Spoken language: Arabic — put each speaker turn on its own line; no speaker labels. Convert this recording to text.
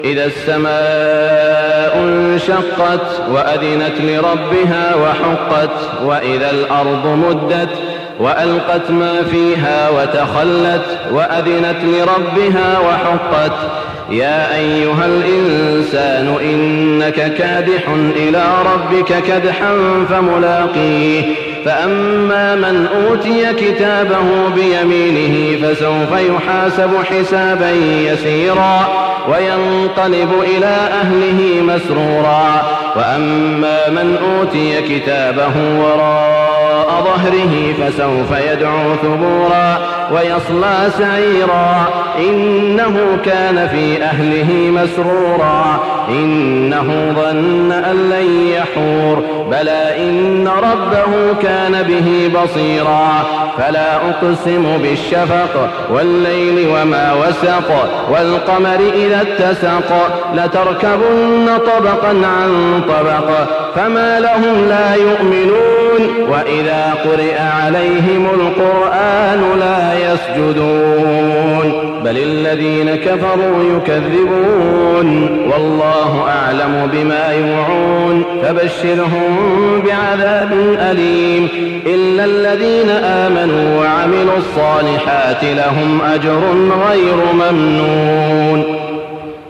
إذا السماء انشقت وأذنت لربها وحقت وإذا الأرض مدت وألقت ما فيها وتخلت وأذنت لربها وحقت يا أيها الإنسان إنك كادح إلى ربك كدحا فملاقيه فأما من أوتي كتابه بيمينه فسوف يحاسب حسابا يسيرا وينقلب إلى أهله مسرورا وأما من أوتي كتابه وراء ظهره فسوف يدعو ثبورا ويصلى سعيرا إنه كان في أهله مسرورا إنه ظن أن لن يحور بلى إن ربه كان به بصيرا فلا أقسم بالشفق والليل وما وسق والقمر إذا اتسق لتركبن طبقا عن طبق فما لهم لا يؤمنون وإذا قرئ عليهم القرآن لا يسجدون بل الذين كفروا يكذبون والله أعلم بما يوعون فبشرهم بعذاب أليم إلا الذين آمنوا وعملوا الصالحات لهم أجر غير ممنون